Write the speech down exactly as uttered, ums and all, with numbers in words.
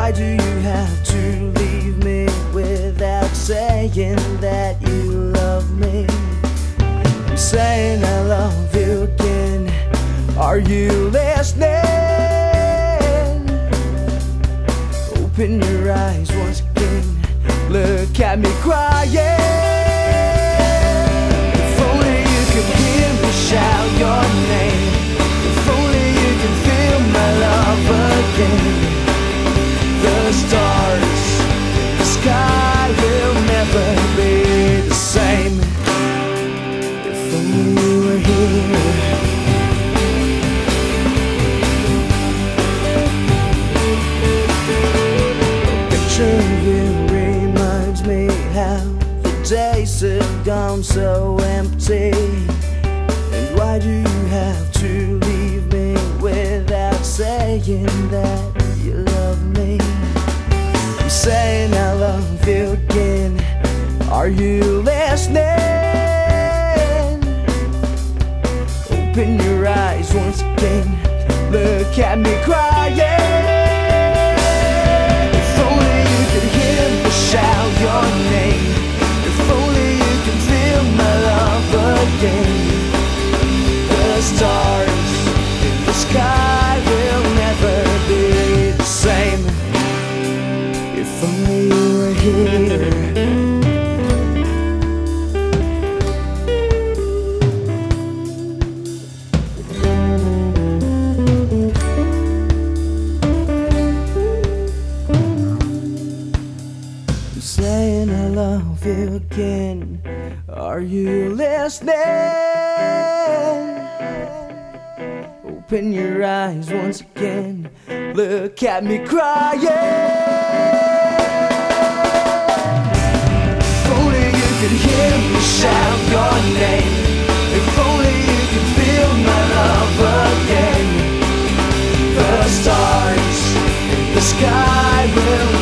why do you have to leave me without saying that you love me? I'm saying I love you again. Are you listening? Open your eyes once again. Look at me crying. If only you could hear me shout your name. If only you can feel my love again. The stars, the sky will never be the same. If only you were here. A picture of you reminds me how the days have gone so empty. And why do you have to leave me without saying that you love me? I'm saying I love you again. Are you listening? Open your eyes once again. Look at me crying. If only you could hear me shout your name. If only you can feel my love again. The stars in the sky will never be the same. If only you were here. I'm saying I love you again. Are you listening? Open your eyes once again. Look at me crying. If only you could hear me shout your name. If only you could feel my love again. The stars in the sky will